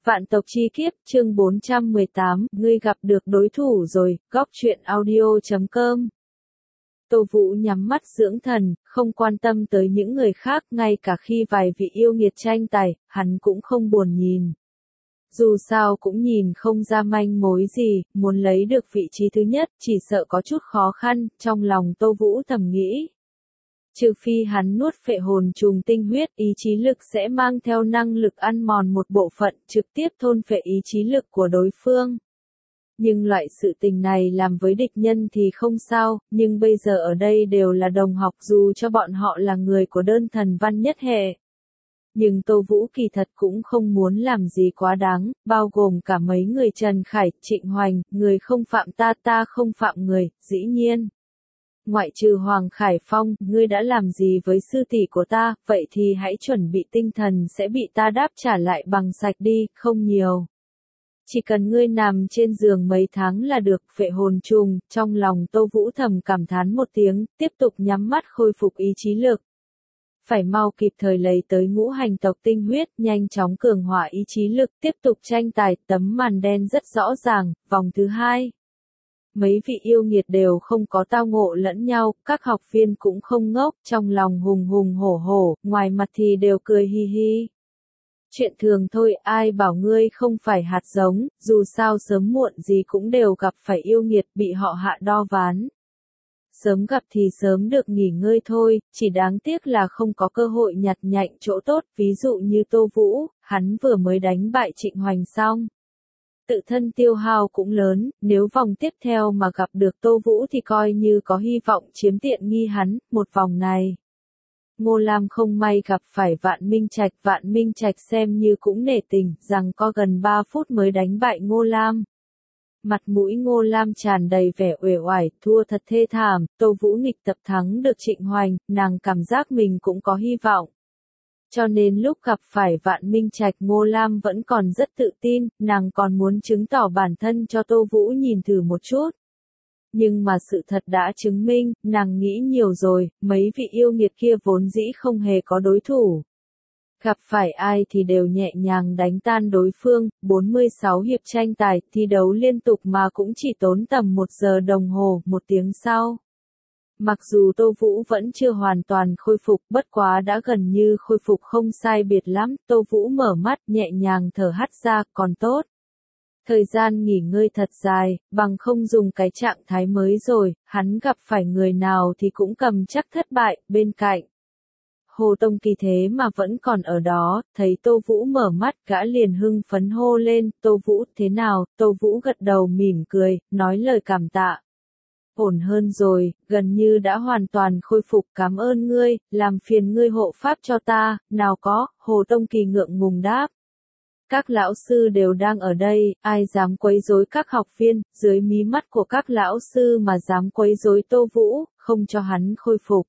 Vạn tộc chi kiếp, chương 418, ngươi gặp được đối thủ rồi, góc truyện audio.com. Tô Vũ nhắm mắt dưỡng thần, không quan tâm tới những người khác, ngay cả khi vài vị yêu nghiệt tranh tài, hắn cũng không buồn nhìn. Dù sao cũng nhìn không ra manh mối gì, muốn lấy được vị trí thứ nhất, chỉ sợ có chút khó khăn, trong lòng Tô Vũ thầm nghĩ. Trừ phi hắn nuốt phệ hồn trùng tinh huyết, ý chí lực sẽ mang theo năng lực ăn mòn một bộ phận, trực tiếp thôn phệ ý chí lực của đối phương. Nhưng loại sự tình này làm với địch nhân thì không sao, nhưng bây giờ ở đây đều là đồng học dù cho bọn họ là người của đơn thần văn nhất hệ. Nhưng Tô Vũ kỳ thật cũng không muốn làm gì quá đáng, bao gồm cả mấy người Trần Khải, Trịnh Hoành, người không phạm ta, ta không phạm người, dĩ nhiên. Ngoại trừ Hoàng Khải Phong, ngươi đã làm gì với sư tỷ của ta, vậy thì hãy chuẩn bị tinh thần sẽ bị ta đáp trả lại bằng sạch đi, không nhiều. Chỉ cần ngươi nằm trên giường mấy tháng là được, phệ hồn trùng, trong lòng Tô Vũ thầm cảm thán một tiếng, tiếp tục nhắm mắt khôi phục ý chí lực. Phải mau kịp thời lấy tới ngũ hành tộc tinh huyết, nhanh chóng cường hóa ý chí lực, tiếp tục tranh tài, tấm màn đen rất rõ ràng, vòng thứ 2. Mấy vị yêu nghiệt đều không có tao ngộ lẫn nhau, các học viên cũng không ngốc, trong lòng hùng hùng hổ hổ, ngoài mặt thì đều cười hi hi. Chuyện thường thôi, ai bảo ngươi không phải hạt giống, dù sao sớm muộn gì cũng đều gặp phải yêu nghiệt bị họ hạ đo ván. Sớm gặp thì sớm được nghỉ ngơi thôi, chỉ đáng tiếc là không có cơ hội nhặt nhạnh chỗ tốt, ví dụ như Tô Vũ, hắn vừa mới đánh bại Trịnh Hoành xong. Tự thân tiêu hao cũng lớn, nếu vòng tiếp theo mà gặp được Tô Vũ thì coi như có hy vọng chiếm tiện nghi hắn, một vòng này. Ngô Lam không may gặp phải Vạn Minh Trạch xem như cũng nể tình, rằng có gần 3 phút mới đánh bại Ngô Lam. Mặt mũi Ngô Lam tràn đầy vẻ uể oải, thua thật thê thảm, Tô Vũ nghịch tập thắng được Trịnh Hoành, nàng cảm giác mình cũng có hy vọng. Cho nên lúc gặp phải Vạn Minh Trạch, Ngô Lam vẫn còn rất tự tin, nàng còn muốn chứng tỏ bản thân cho Tô Vũ nhìn thử một chút. Nhưng mà sự thật đã chứng minh, nàng nghĩ nhiều rồi, mấy vị yêu nghiệt kia vốn dĩ không hề có đối thủ. Gặp phải ai thì đều nhẹ nhàng đánh tan đối phương, 46 hiệp tranh tài, thi đấu liên tục mà cũng chỉ tốn tầm 1 giờ đồng hồ, 1 tiếng sau. Mặc dù Tô Vũ vẫn chưa hoàn toàn khôi phục, bất quá đã gần như khôi phục không sai biệt lắm, Tô Vũ mở mắt nhẹ nhàng thở hắt ra, còn tốt. Thời gian nghỉ ngơi thật dài, bằng không dùng cái trạng thái mới rồi, hắn gặp phải người nào thì cũng cầm chắc thất bại, bên cạnh. Hồ Tông Kỳ thế mà vẫn còn ở đó, thấy Tô Vũ mở mắt, gã liền hưng phấn hô lên, Tô Vũ thế nào, Tô Vũ gật đầu mỉm cười, nói lời cảm tạ. Ổn hơn rồi, gần như đã hoàn toàn khôi phục, cảm ơn ngươi, làm phiền ngươi hộ pháp cho ta, nào có, Hồ Tông Kỳ ngượng ngùng đáp. Các lão sư đều đang ở đây, ai dám quấy rối các học viên, dưới mí mắt của các lão sư mà dám quấy rối Tô Vũ, không cho hắn khôi phục.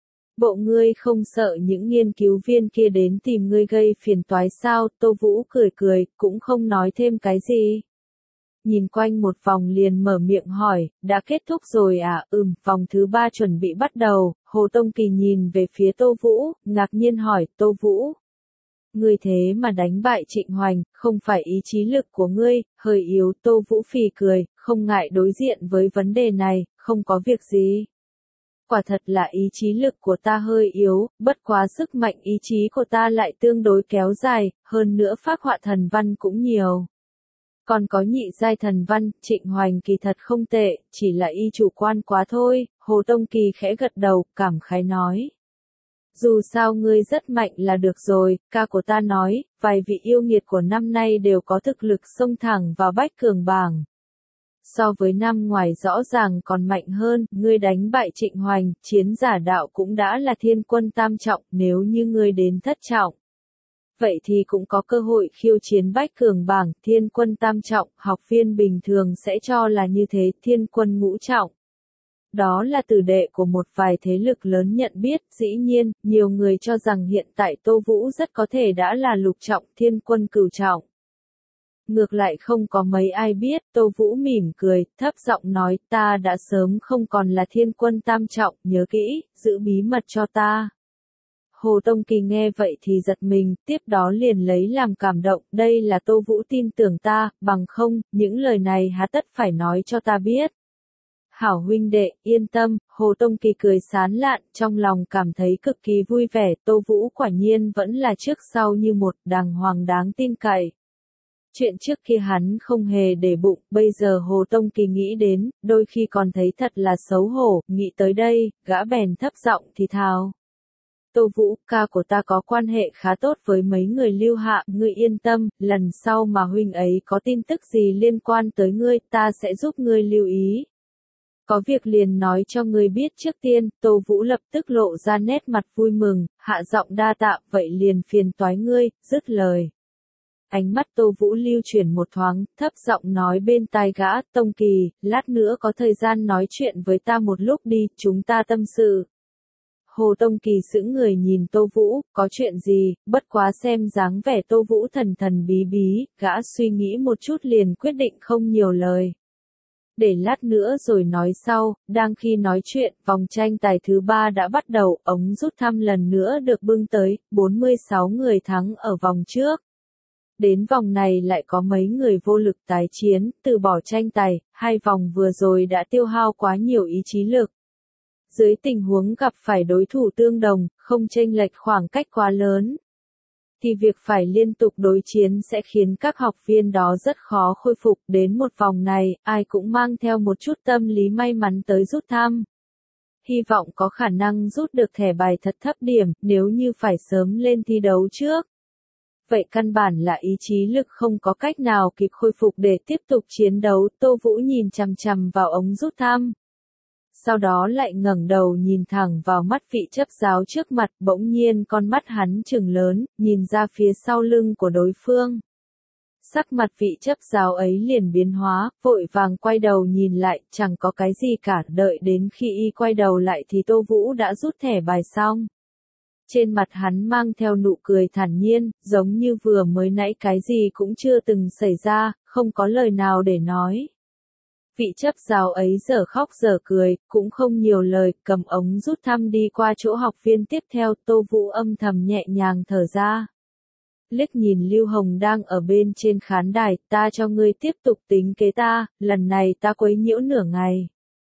Bộ ngươi không sợ những nghiên cứu viên kia đến tìm ngươi gây phiền toái sao, Tô Vũ cười cười, cũng không nói thêm cái gì. Nhìn quanh một vòng liền mở miệng hỏi, đã kết thúc rồi à, vòng thứ 3 chuẩn bị bắt đầu, Hồ Tông Kỳ nhìn về phía Tô Vũ, ngạc nhiên hỏi, Tô Vũ. Ngươi thế mà đánh bại Trịnh Hoành, không phải ý chí lực của ngươi, hơi yếu, Tô Vũ phì cười, không ngại đối diện với vấn đề này, không có việc gì. Quả thật là ý chí lực của ta hơi yếu, bất quá sức mạnh ý chí của ta lại tương đối kéo dài, hơn nữa phác họa thần văn cũng nhiều. Còn có nhị giai thần văn, Trịnh Hoành kỳ thật không tệ, chỉ là y chủ quan quá thôi, Hồ Tông Kỳ khẽ gật đầu, cảm khái nói. Dù sao ngươi rất mạnh là được rồi, ca của ta nói, vài vị yêu nghiệt của năm nay đều có thực lực xông thẳng vào bách cường bảng. So với năm ngoài rõ ràng còn mạnh hơn, ngươi đánh bại Trịnh Hoành, chiến giả đạo cũng đã là thiên quân tam trọng, nếu như ngươi đến thất trọng. Vậy thì cũng có cơ hội khiêu chiến bách cường bảng, thiên quân tam trọng, học viên bình thường sẽ cho là như thế, thiên quân ngũ trọng. Đó là tử đệ của một vài thế lực lớn nhận biết, dĩ nhiên, nhiều người cho rằng hiện tại Tô Vũ rất có thể đã là lục trọng, thiên quân cửu trọng. Ngược lại không có mấy ai biết, Tô Vũ mỉm cười, thấp giọng nói, ta đã sớm không còn là thiên quân tam trọng, nhớ kỹ, giữ bí mật cho ta. Hồ Tông Kỳ nghe vậy thì giật mình, tiếp đó liền lấy làm cảm động, đây là Tô Vũ tin tưởng ta, bằng không, những lời này há tất phải nói cho ta biết. Hảo huynh đệ, yên tâm, Hồ Tông Kỳ cười sán lạn, trong lòng cảm thấy cực kỳ vui vẻ, Tô Vũ quả nhiên vẫn là trước sau như một, đàng hoàng đáng tin cậy. Chuyện trước kia hắn không hề để bụng, bây giờ Hồ Tông Kỳ nghĩ đến, đôi khi còn thấy thật là xấu hổ, nghĩ tới đây, gã bèn thấp giọng thì thào. Tô Vũ, ca của ta có quan hệ khá tốt với mấy người Lưu Hạ, ngươi yên tâm, lần sau mà huynh ấy có tin tức gì liên quan tới ngươi, ta sẽ giúp ngươi lưu ý. Có việc liền nói cho ngươi biết trước tiên, Tô Vũ lập tức lộ ra nét mặt vui mừng, hạ giọng đa tạ, vậy liền phiền toái ngươi, dứt lời. Ánh mắt Tô Vũ lưu chuyển một thoáng, thấp giọng nói bên tai gã, Tông Kỳ, lát nữa có thời gian nói chuyện với ta một lúc đi, chúng ta tâm sự. Hồ Tông Kỳ sững người nhìn Tô Vũ, có chuyện gì, bất quá xem dáng vẻ Tô Vũ thần thần bí bí, gã suy nghĩ một chút liền quyết định không nhiều lời. Để lát nữa rồi nói sau, đang khi nói chuyện, vòng tranh tài thứ 3 đã bắt đầu, ống rút thăm lần nữa được bưng tới, 46 người thắng ở vòng trước. Đến vòng này lại có mấy người vô lực tái chiến, từ bỏ tranh tài, 2 vòng vừa rồi đã tiêu hao quá nhiều ý chí lực. Dưới tình huống gặp phải đối thủ tương đồng, không chênh lệch khoảng cách quá lớn, thì việc phải liên tục đối chiến sẽ khiến các học viên đó rất khó khôi phục. Đến một vòng này, ai cũng mang theo một chút tâm lý may mắn tới rút thăm. Hy vọng có khả năng rút được thẻ bài thật thấp điểm, nếu như phải sớm lên thi đấu trước. Vậy căn bản là ý chí lực không có cách nào kịp khôi phục để tiếp tục chiến đấu. Tô Vũ nhìn chằm chằm vào ống rút thăm. Sau đó lại ngẩng đầu nhìn thẳng vào mắt vị chấp giáo trước mặt, bỗng nhiên con mắt hắn trừng lớn, nhìn ra phía sau lưng của đối phương. Sắc mặt vị chấp giáo ấy liền biến hóa, vội vàng quay đầu nhìn lại, chẳng có cái gì cả, đợi đến khi y quay đầu lại thì Tô Vũ đã rút thẻ bài xong. Trên mặt hắn mang theo nụ cười thản nhiên, giống như vừa mới nãy cái gì cũng chưa từng xảy ra, không có lời nào để nói. Vị chấp giáo ấy giờ khóc giờ cười, cũng không nhiều lời, cầm ống rút thăm đi qua chỗ học viên tiếp theo, Tô Vũ âm thầm nhẹ nhàng thở ra. Liếc nhìn Lưu Hồng đang ở bên trên khán đài, ta cho ngươi tiếp tục tính kế ta, lần này ta quấy nhiễu nửa ngày.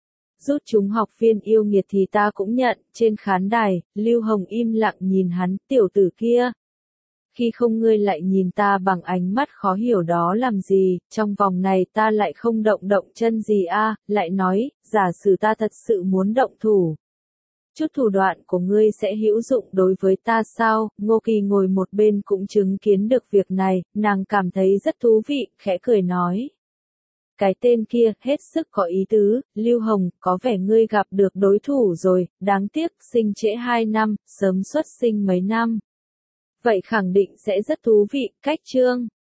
Rút chúng học viên yêu nghiệt thì ta cũng nhận, trên khán đài, Lưu Hồng im lặng nhìn hắn, tiểu tử kia. Khi không ngươi lại nhìn ta bằng ánh mắt khó hiểu đó làm gì, trong vòng này ta lại không động chân gì a, lại nói, giả sử ta thật sự muốn động thủ. Chút thủ đoạn của ngươi sẽ hữu dụng đối với ta sao? Ngô Kỳ ngồi một bên cũng chứng kiến được việc này, nàng cảm thấy rất thú vị, khẽ cười nói. Cái tên kia, hết sức có ý tứ, Lưu Hồng, có vẻ ngươi gặp được đối thủ rồi, đáng tiếc, sinh trễ 2 năm, sớm xuất sinh mấy năm. Vậy khẳng định sẽ rất thú vị, cách chương.